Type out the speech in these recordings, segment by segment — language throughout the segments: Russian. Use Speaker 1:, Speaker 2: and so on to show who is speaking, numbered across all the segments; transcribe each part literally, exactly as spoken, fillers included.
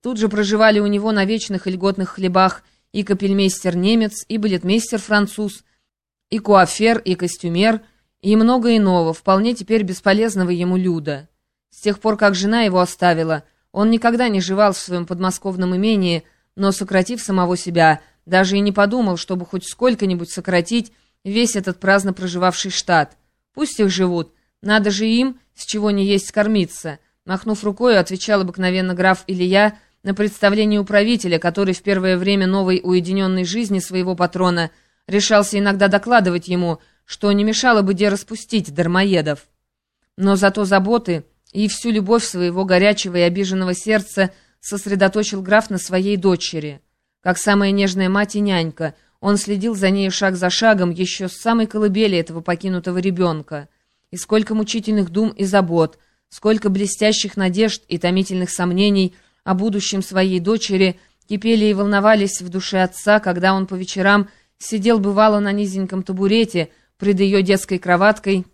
Speaker 1: Тут же проживали у него на вечных и льготных хлебах и капельмейстер-немец, и балетмейстер-француз, и куафер, и костюмер, и много иного, вполне теперь бесполезного ему люда. С тех пор, как жена его оставила, он никогда не живал в своем подмосковном имении, но, сократив самого себя, даже и не подумал, чтобы хоть сколько-нибудь сократить весь этот праздно проживавший штат. Пусть их живут, надо же им, с чего не есть, кормиться. Махнув рукой, отвечал обыкновенно граф Илья на представление управителя, который в первое время новой уединенной жизни своего патрона решался иногда докладывать ему, что не мешало бы де распустить дармоедов. Но зато заботы и всю любовь своего горячего и обиженного сердца сосредоточил граф на своей дочери. Как самая нежная мать и нянька, он следил за ней шаг за шагом еще с самой колыбели этого покинутого ребенка. И сколько мучительных дум и забот, сколько блестящих надежд и томительных сомнений о будущем своей дочери кипели и волновались в душе отца, когда он по вечерам сидел бывало на низеньком табурете пред ее детской кроваткой,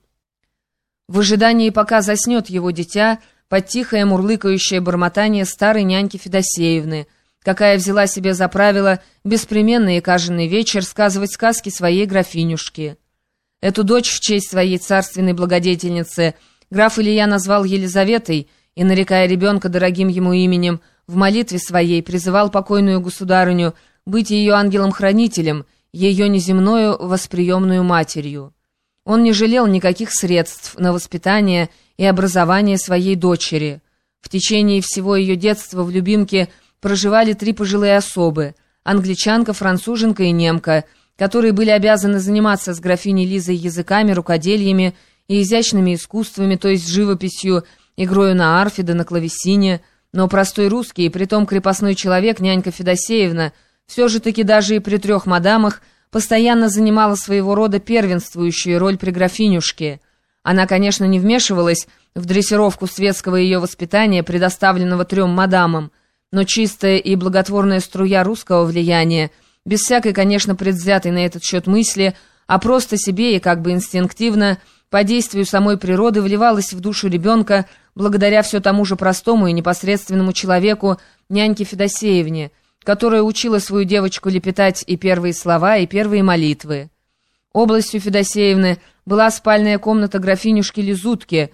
Speaker 1: в ожидании, пока заснет его дитя, под тихое мурлыкающее бормотание старой няньки Федосеевны, какая взяла себе за правило беспременно и каждый вечер сказывать сказки своей графинюшке. Эту дочь в честь своей царственной благодетельницы граф Илья назвал Елизаветой и, нарекая ребенка дорогим ему именем, в молитве своей призывал покойную государыню быть ее ангелом-хранителем, ее неземною восприемную матерью. Он не жалел никаких средств на воспитание и образование своей дочери. В течение всего ее детства в Любимке проживали три пожилые особы – англичанка, француженка и немка, которые были обязаны заниматься с графиней Лизой языками, рукоделиями и изящными искусствами, то есть живописью, игрою на арфе да на клавесине, но простой русский и притом крепостной человек, нянька Федосеевна, все же таки даже и при трех мадамах постоянно занимала своего рода первенствующую роль при графинюшке. Она, конечно, не вмешивалась в дрессировку светского ее воспитания, предоставленного трем мадамам, но чистая и благотворная струя русского влияния, без всякой, конечно, предвзятой на этот счет мысли, а просто себе и как бы инстинктивно, по действию самой природы, вливалась в душу ребенка благодаря все тому же простому и непосредственному человеку, няньке Федосеевне, которая учила свою девочку лепетать и первые слова, и первые молитвы. Областью Федосеевны была спальная комната графинюшки Лизутки,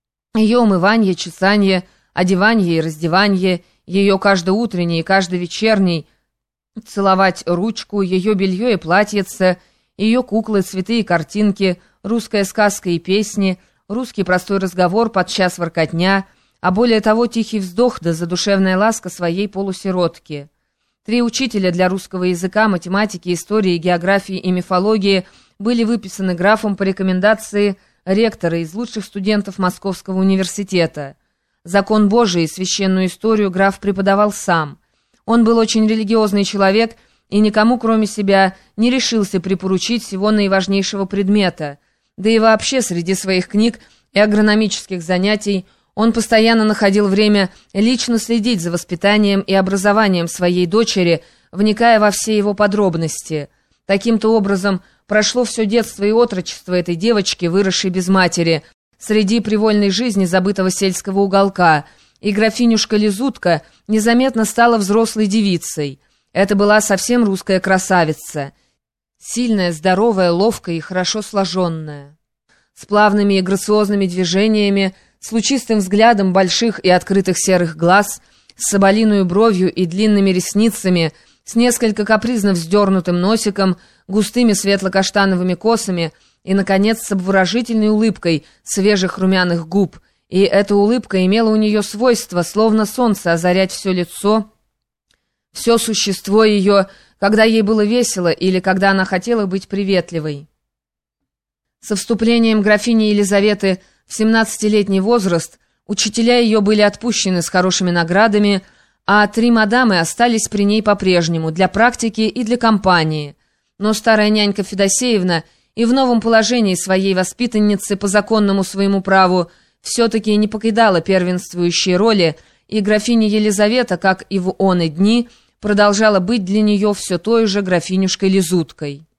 Speaker 1: ее умыванье, чесанье, одеванье и раздеванье, ее каждоутренний и каждовечерний целовать ручку, ее белье и платьице, ее куклы, цветы и картинки, русская сказка и песни, русский простой разговор, подчас воркотня, а более того тихий вздох да задушевная ласка своей полусиротки. Три учителя для русского языка, математики, истории, географии и мифологии были выписаны графом по рекомендации ректора из лучших студентов Московского университета. Закон Божий и священную историю граф преподавал сам. Он был очень религиозный человек и никому, кроме себя, не решился припоручить всего наиважнейшего предмета. Да и вообще среди своих книг и агрономических занятий он постоянно находил время лично следить за воспитанием и образованием своей дочери, вникая во все его подробности. Таким-то образом прошло все детство и отрочество этой девочки, выросшей без матери, среди привольной жизни забытого сельского уголка, и графинюшка Лизутка незаметно стала взрослой девицей. Это была совсем русская красавица, сильная, здоровая, ловкая и хорошо сложенная, с плавными и грациозными движениями, с лучистым взглядом больших и открытых серых глаз, с соболиную бровью и длинными ресницами, с несколько капризно вздернутым носиком, густыми светло-каштановыми косами и, наконец, с обворожительной улыбкой свежих румяных губ. И эта улыбка имела у нее свойство, словно солнце, озарять все лицо, все существо ее, когда ей было весело или когда она хотела быть приветливой. Со вступлением графини Елизаветы в семнадцатилетний возраст учителя ее были отпущены с хорошими наградами, а три мадамы остались при ней по-прежнему, для практики и для компании. Но старая нянька Федосеевна и в новом положении своей воспитанницы по законному своему праву все-таки не покидала первенствующие роли, и графиня Елизавета, как и в оные дни, продолжала быть для нее все той же графинюшкой Лизуткой.